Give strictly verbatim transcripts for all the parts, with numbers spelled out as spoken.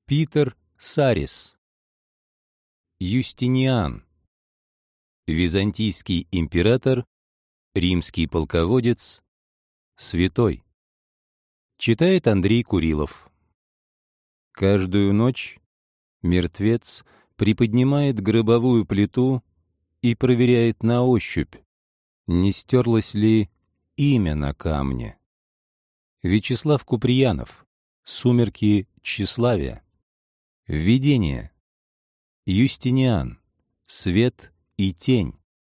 Питер Сарис. Юстиниан. Византийский император, римский полководец, святой. Читает Андрей Курилов. Каждую ночь мертвец приподнимает гробовую плиту и проверяет на ощупь, не стерлось ли имя на камне. Вячеслав Куприянов. Сумерки тщеславия. Введение. Юстиниан. Свет и тень.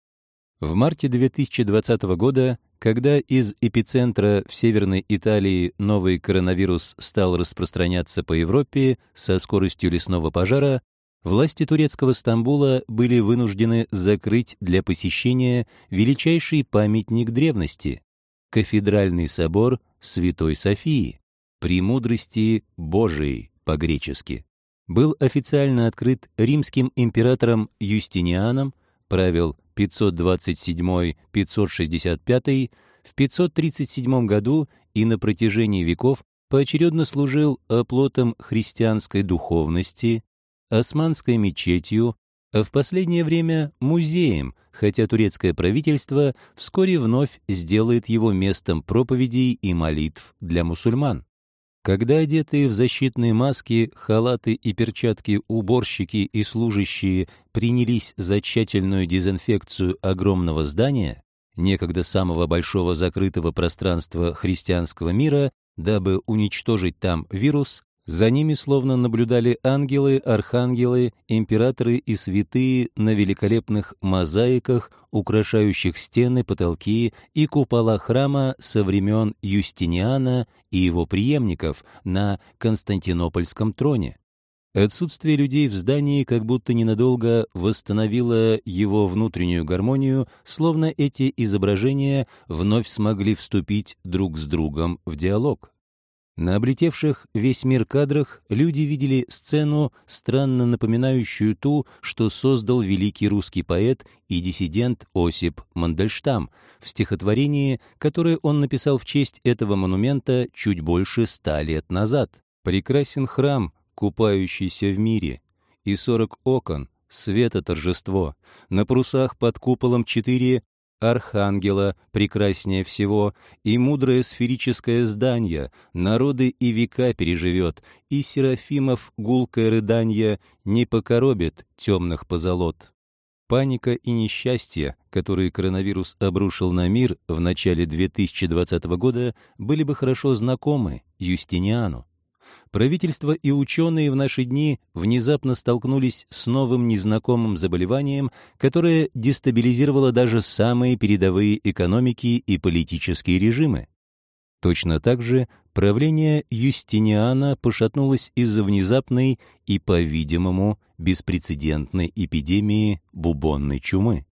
В марте две тысячи двадцатого года, когда из эпицентра в Северной Италии новый коронавирус стал распространяться по Европе со скоростью лесного пожара, власти турецкого Стамбула были вынуждены закрыть для посещения величайший памятник древности — кафедральный собор Святой Софии, «Премудрости Божией» по-гречески. Был официально открыт римским императором Юстинианом, правил пятьсот двадцать седьмой — пятьсот шестьдесят пятый, в пятьсот тридцать седьмом году и на протяжении веков поочередно служил оплотом христианской духовности, османской мечетью, а в последнее время музеем, хотя турецкое правительство вскоре вновь сделает его местом проповедей и молитв для мусульман. Когда одетые в защитные маски, халаты и перчатки уборщики и служащие принялись за тщательную дезинфекцию огромного здания, некогда самого большого закрытого пространства христианского мира, дабы уничтожить там вирус, за ними словно наблюдали ангелы, архангелы, императоры и святые на великолепных мозаиках, украшающих стены, потолки и купола храма со времен Юстиниана и его преемников на Константинопольском троне. Отсутствие людей в здании как будто ненадолго восстановило его внутреннюю гармонию, словно эти изображения вновь смогли вступить друг с другом в диалог. На облетевших весь мир кадрах люди видели сцену, странно напоминающую ту, что создал великий русский поэт и диссидент Осип Мандельштам в стихотворении, которое он написал в честь этого монумента чуть больше ста лет назад. «Прекрасен храм, купающийся в мире, и сорок окон, света торжество, на парусах под куполом четыре архангела прекраснее всего, и мудрое сферическое здание народы и века переживет, и серафимов гулкое рыданье не покоробит темных позолот». Паника и несчастье, которые коронавирус обрушил на мир в начале две тысячи двадцатого года, были бы хорошо знакомы Юстиниану. Правительство и ученые в наши дни внезапно столкнулись с новым незнакомым заболеванием, которое дестабилизировало даже самые передовые экономики и политические режимы. Точно так же правление Юстиниана пошатнулось из-за внезапной и, по-видимому, беспрецедентной эпидемии бубонной чумы.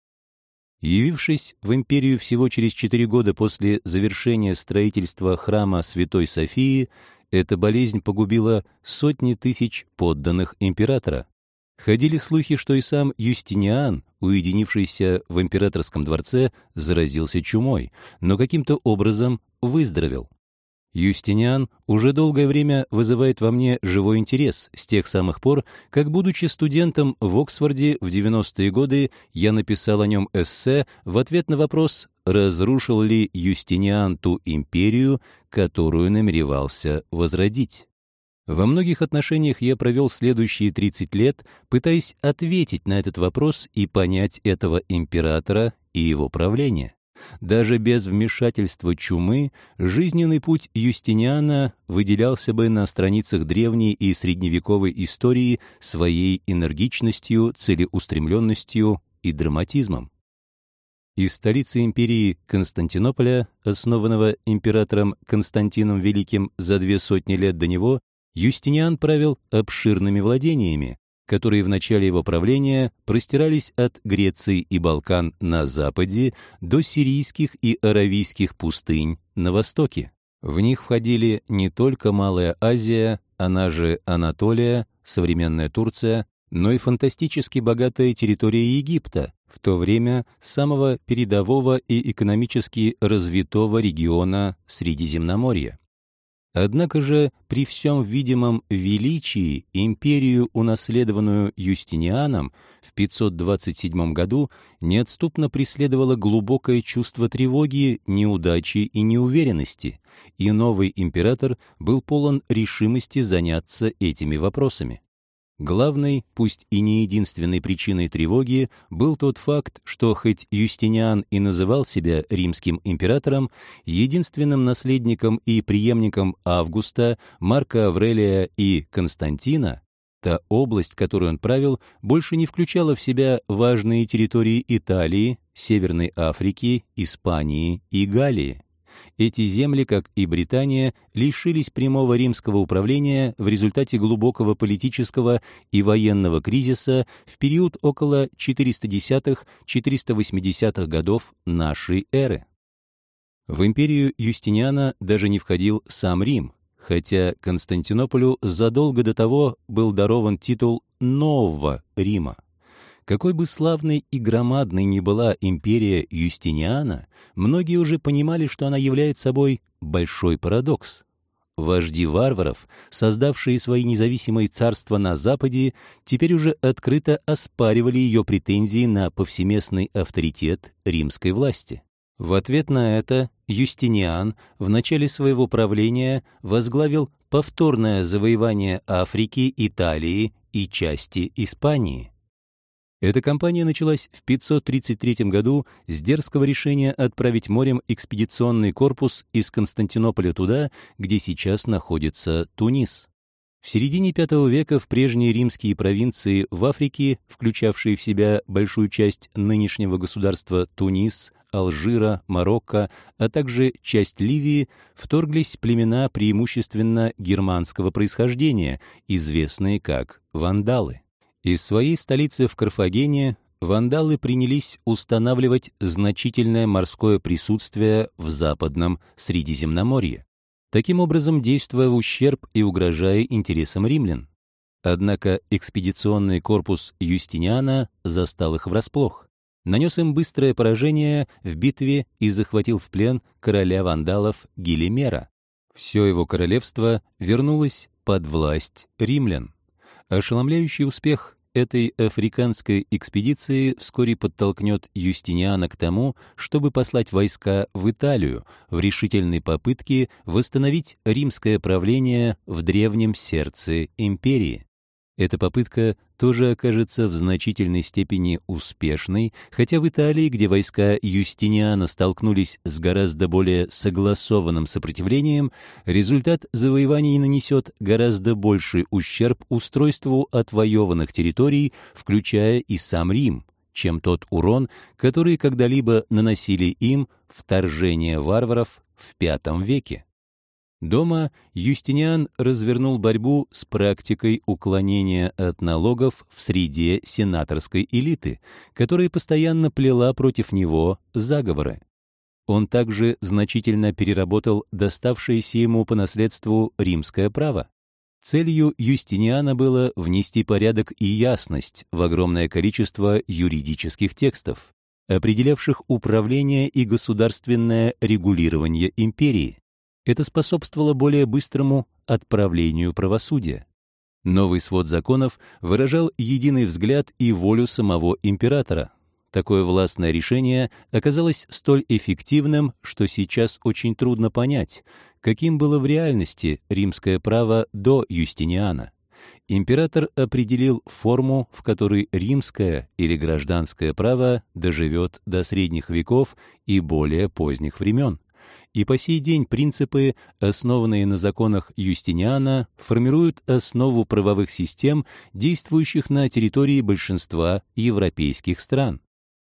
Явившись в империю всего через четыре года после завершения строительства храма Святой Софии, эта болезнь погубила сотни тысяч подданных императора. Ходили слухи, что и сам Юстиниан, уединившийся в императорском дворце, заразился чумой, но каким-то образом выздоровел. Юстиниан уже долгое время вызывает во мне живой интерес с тех самых пор, как, будучи студентом в Оксфорде в девяностые годы, я написал о нем эссе в ответ на вопрос, разрушил ли Юстиниан ту империю, которую намеревался возродить. Во многих отношениях я провел следующие тридцать лет, пытаясь ответить на этот вопрос и понять этого императора и его правление. Даже без вмешательства чумы жизненный путь Юстиниана выделялся бы на страницах древней и средневековой истории своей энергичностью, целеустремленностью и драматизмом. Из столицы империи Константинополя, основанного императором Константином Великим за две сотни лет до него, Юстиниан правил обширными владениями, которые в начале его правления простирались от Греции и Балкан на западе до сирийских и аравийских пустынь на востоке. В них входили не только Малая Азия, она же Анатолия, современная Турция, но и фантастически богатая территория Египта, в то время самого передового и экономически развитого региона Средиземноморья. Однако же при всем видимом величии империю, унаследованную Юстинианом, в пятьсот двадцать седьмом году неотступно преследовало глубокое чувство тревоги, неудачи и неуверенности, и новый император был полон решимости заняться этими вопросами. Главной, пусть и не единственной причиной тревоги был тот факт, что хоть Юстиниан и называл себя римским императором, единственным наследником и преемником Августа, Марка Аврелия и Константина, та область, которую он правил, больше не включала в себя важные территории Италии, Северной Африки, Испании и Галлии. Эти земли, как и Британия, лишились прямого римского управления в результате глубокого политического и военного кризиса в период около четыреста десятых — четыреста восьмидесятых годов нашей эры. В империю Юстиниана даже не входил сам Рим, хотя Константинополю задолго до того был дарован титул Нового Рима. Какой бы славной и громадной ни была империя Юстиниана, многие уже понимали, что она является собой большой парадокс. Вожди варваров, создавшие свои независимые царства на Западе, теперь уже открыто оспаривали ее претензии на повсеместный авторитет римской власти. В ответ на это Юстиниан в начале своего правления возглавил повторное завоевание Африки, Италии и части Испании. Эта кампания началась в пятьсот тридцать третьем году с дерзкого решения отправить морем экспедиционный корпус из Константинополя туда, где сейчас находится Тунис. В середине пятого века в прежние римские провинции в Африке, включавшие в себя большую часть нынешнего государства Тунис, Алжира, Марокко, а также часть Ливии, вторглись племена преимущественно германского происхождения, известные как вандалы. Из своей столицы в Карфагене вандалы принялись устанавливать значительное морское присутствие в Западном Средиземноморье, таким образом действуя в ущерб и угрожая интересам римлян. Однако экспедиционный корпус Юстиниана застал их врасплох, нанес им быстрое поражение в битве и захватил в плен короля вандалов Гелимера. Все его королевство вернулось под власть римлян. Ошеломляющий успех этой африканской экспедиции вскоре подтолкнет Юстиниана к тому, чтобы послать войска в Италию в решительной попытке восстановить римское правление в древнем сердце империи. Эта попытка тоже окажется в значительной степени успешной, хотя в Италии, где войска Юстиниана столкнулись с гораздо более согласованным сопротивлением, результат завоеваний нанесет гораздо больший ущерб устройству отвоеванных территорий, включая и сам Рим, чем тот урон, который когда-либо наносили им вторжение варваров в пятом веке. Дома Юстиниан развернул борьбу с практикой уклонения от налогов в среде сенаторской элиты, которая постоянно плела против него заговоры. Он также значительно переработал доставшееся ему по наследству римское право. Целью Юстиниана было внести порядок и ясность в огромное количество юридических текстов, определявших управление и государственное регулирование империи. Это способствовало более быстрому отправлению правосудия. Новый свод законов выражал единый взгляд и волю самого императора. Такое властное решение оказалось столь эффективным, что сейчас очень трудно понять, каким было в реальности римское право до Юстиниана. Император определил форму, в которой римское или гражданское право доживет до средних веков и более поздних времен. И по сей день принципы, основанные на законах Юстиниана, формируют основу правовых систем, действующих на территории большинства европейских стран.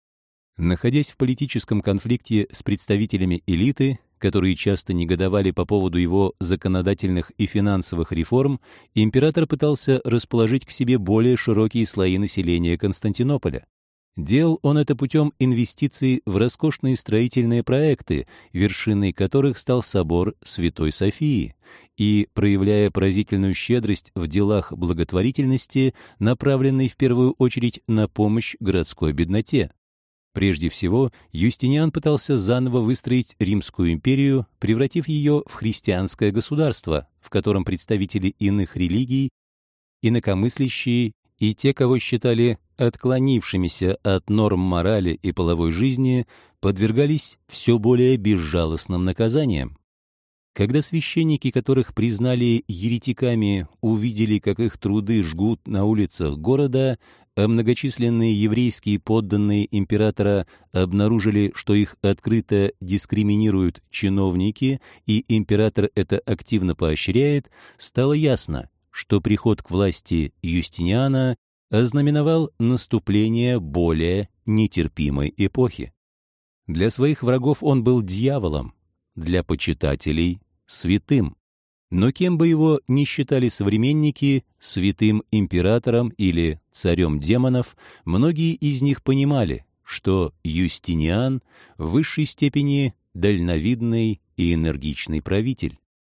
Находясь в политическом конфликте с представителями элиты, которые часто негодовали по поводу его законодательных и финансовых реформ, император пытался расположить к себе более широкие слои населения Константинополя. Делал он это путем инвестиций в роскошные строительные проекты, вершиной которых стал собор Святой Софии, и проявляя поразительную щедрость в делах благотворительности, направленной в первую очередь на помощь городской бедноте. Прежде всего, Юстиниан пытался заново выстроить Римскую империю, превратив ее в христианское государство, в котором представители иных религий, инакомыслящие и те, кого считали отклонившимися от норм морали и половой жизни, подвергались все более безжалостным наказаниям. Когда священники, которых признали еретиками, увидели, как их труды жгут на улицах города, а многочисленные еврейские подданные императора обнаружили, что их открыто дискриминируют чиновники, и император это активно поощряет, стало ясно, что приход к власти Юстиниана ознаменовал наступление более нетерпимой эпохи. Для своих врагов он был дьяволом, для почитателей — святым. Но кем бы его ни считали современники, святым императором или царем демонов, многие из них понимали, что Юстиниан в высшей степени дальновидный и энергичный правитель.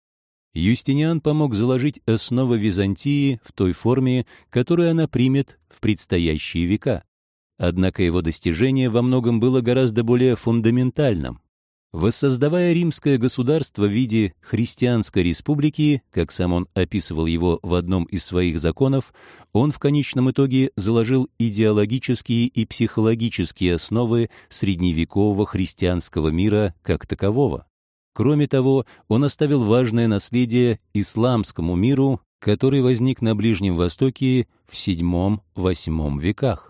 Юстиниан помог заложить основы Византии в той форме, которую она примет в предстоящие века. Однако его достижение во многом было гораздо более фундаментальным. Воссоздавая римское государство в виде христианской республики, как сам он описывал его в одном из своих законов, он в конечном итоге заложил идеологические и психологические основы средневекового христианского мира как такового. Кроме того, он оставил важное наследие исламскому миру, который возник на Ближнем Востоке в седьмом-восьмом веках.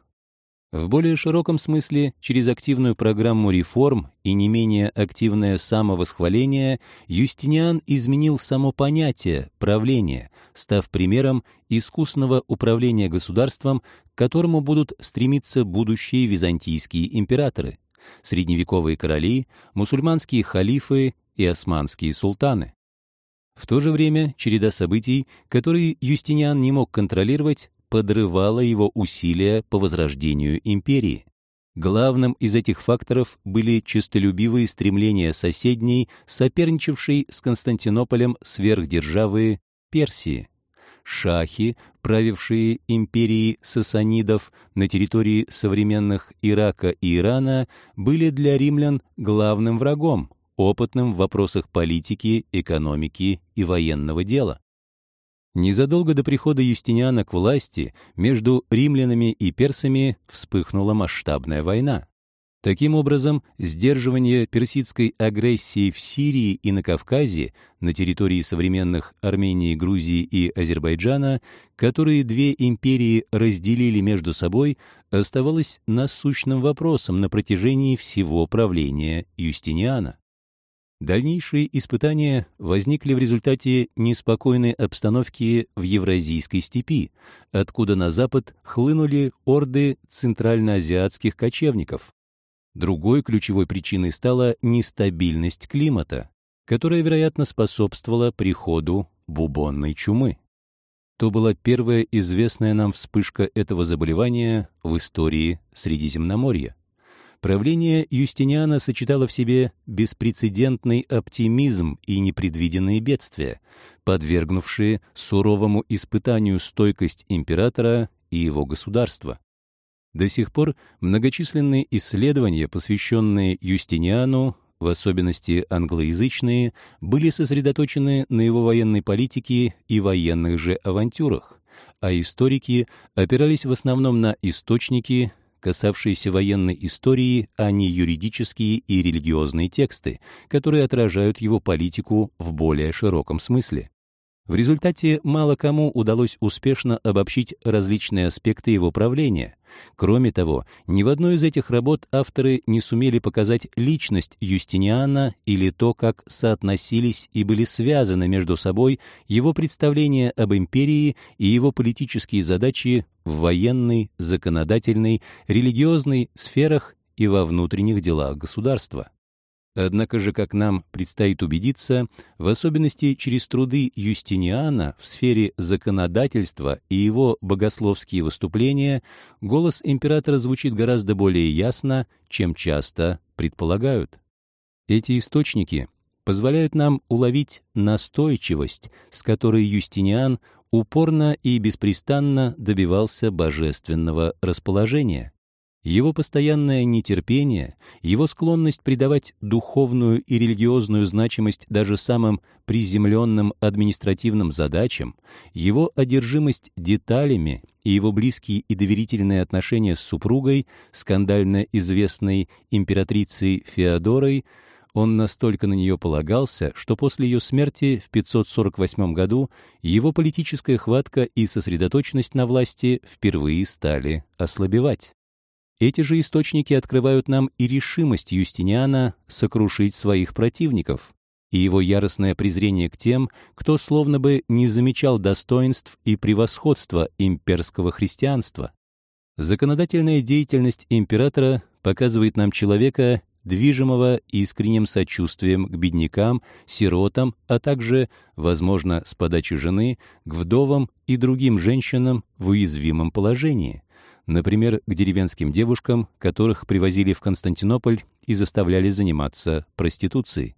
В более широком смысле, через активную программу реформ и не менее активное самовосхваление, Юстиниан изменил само понятие правления, став примером искусного управления государством, к которому будут стремиться будущие византийские императоры, средневековые короли, мусульманские халифы и османские султаны. В то же время череда событий, которые Юстиниан не мог контролировать, подрывала его усилия по возрождению империи. Главным из этих факторов были честолюбивые стремления соседней, соперничавшей с Константинополем сверхдержавы Персии. Шахи, правившие империей сасанидов на территории современных Ирака и Ирана, были для римлян главным врагом, опытным в вопросах политики, экономики и военного дела. Незадолго до прихода Юстиниана к власти между римлянами и персами вспыхнула масштабная война. Таким образом, сдерживание персидской агрессии в Сирии и на Кавказе, на территории современных Армении, Грузии и Азербайджана, которые две империи разделили между собой, оставалось насущным вопросом на протяжении всего правления Юстиниана. Дальнейшие испытания возникли в результате неспокойной обстановки в Евразийской степи, откуда на запад хлынули орды центральноазиатских кочевников. Другой ключевой причиной стала нестабильность климата, которая, вероятно, способствовала приходу бубонной чумы. То была первая известная нам вспышка этого заболевания в истории Средиземноморья. Правление Юстиниана сочетало в себе беспрецедентный оптимизм и непредвиденные бедствия, подвергнувшие суровому испытанию стойкость императора и его государства. До сих пор многочисленные исследования, посвященные Юстиниану, в особенности англоязычные, были сосредоточены на его военной политике и военных же авантюрах, а историки опирались в основном на источники, касавшиеся военной истории, а не юридические и религиозные тексты, которые отражают его политику в более широком смысле. В результате мало кому удалось успешно обобщить различные аспекты его правления. Кроме того, ни в одной из этих работ авторы не сумели показать личность Юстиниана или то, как соотносились и были связаны между собой его представления об империи и его политические задачи в военной, законодательной, религиозной сферах и во внутренних делах государства. Однако же, как нам предстоит убедиться, в особенности через труды Юстиниана в сфере законодательства и его богословские выступления, голос императора звучит гораздо более ясно, чем часто предполагают. Эти источники позволяют нам уловить настойчивость, с которой Юстиниан упорно и беспрестанно добивался божественного расположения. Его постоянное нетерпение, его склонность придавать духовную и религиозную значимость даже самым приземленным административным задачам, его одержимость деталями и его близкие и доверительные отношения с супругой, скандально известной императрицей Феодорой, он настолько на нее полагался, что после ее смерти в пятьсот сорок восьмом году его политическая хватка и сосредоточенность на власти впервые стали ослабевать. Эти же источники открывают нам и решимость Юстиниана сокрушить своих противников, и его яростное презрение к тем, кто словно бы не замечал достоинств и превосходства имперского христианства. Законодательная деятельность императора показывает нам человека, движимого искренним сочувствием к беднякам, сиротам, а также, возможно, с подачи жены, к вдовам и другим женщинам в уязвимом положении, например, к деревенским девушкам, которых привозили в Константинополь и заставляли заниматься проституцией.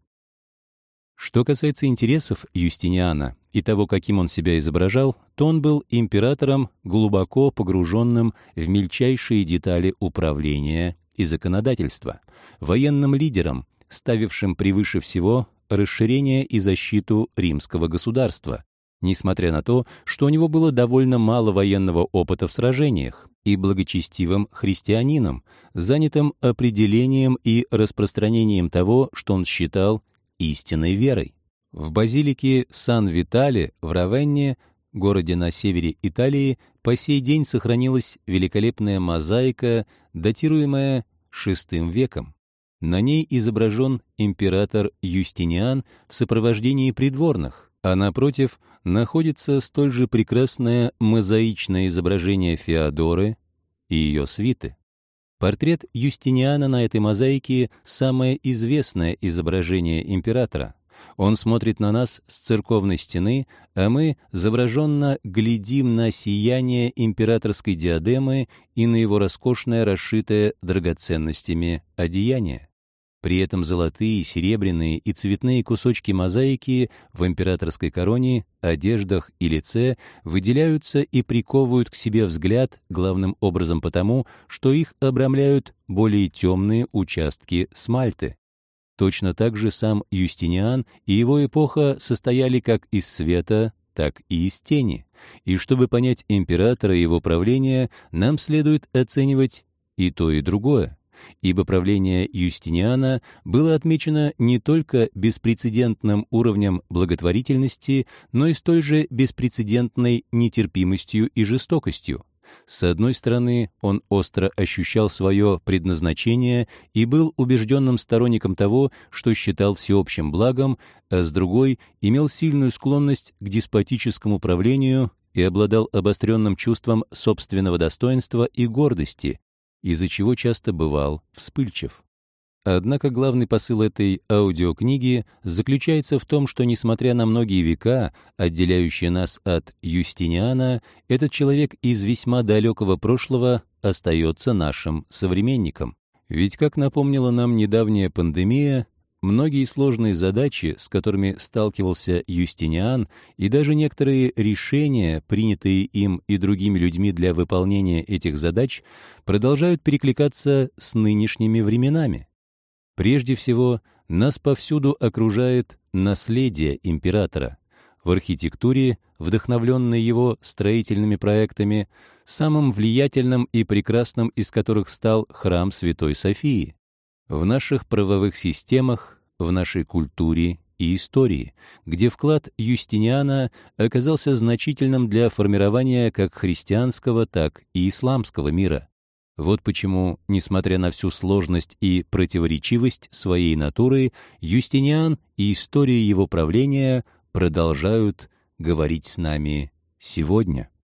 Что касается интересов Юстиниана и того, каким он себя изображал, то он был императором, глубоко погруженным в мельчайшие детали управления и законодательства, военным лидером, ставившим превыше всего расширение и защиту римского государства, несмотря на то, что у него было довольно мало военного опыта в сражениях, и благочестивым христианином, занятым определением и распространением того, что он считал истинной верой. В базилике Сан-Витале в Равенне, городе на севере Италии, по сей день сохранилась великолепная мозаика, датируемая шестым веком. На ней изображен император Юстиниан в сопровождении придворных, а напротив находится столь же прекрасное мозаичное изображение Феодоры и ее свиты. Портрет Юстиниана на этой мозаике — самое известное изображение императора. Он смотрит на нас с церковной стены, а мы завороженно глядим на сияние императорской диадемы и на его роскошное, расшитое драгоценностями одеяние. При этом золотые, серебряные и цветные кусочки мозаики в императорской короне, одеждах и лице выделяются и приковывают к себе взгляд главным образом потому, что их обрамляют более темные участки смальты. Точно так же сам Юстиниан и его эпоха состояли как из света, так и из тени. И чтобы понять императора и его правление, нам следует оценивать и то, и другое. Ибо правление Юстиниана было отмечено не только беспрецедентным уровнем благотворительности, но и столь же беспрецедентной нетерпимостью и жестокостью. С одной стороны, он остро ощущал свое предназначение и был убежденным сторонником того, что считал всеобщим благом, а с другой имел сильную склонность к деспотическому правлению и обладал обостренным чувством собственного достоинства и гордости, из-за чего часто бывал вспыльчив. Однако главный посыл этой аудиокниги заключается в том, что, несмотря на многие века, отделяющие нас от Юстиниана, этот человек из весьма далекого прошлого остается нашим современником. Ведь, как напомнила нам недавняя пандемия, многие сложные задачи, с которыми сталкивался Юстиниан, и даже некоторые решения, принятые им и другими людьми для выполнения этих задач, продолжают перекликаться с нынешними временами. Прежде всего, нас повсюду окружает наследие императора. В архитектуре, вдохновленной его строительными проектами, самым влиятельным и прекрасным из которых стал храм Святой Софии. В наших правовых системах, в нашей культуре и истории, где вклад Юстиниана оказался значительным для формирования как христианского, так и исламского мира. Вот почему, несмотря на всю сложность и противоречивость своей натуры, Юстиниан и история его правления продолжают говорить с нами сегодня.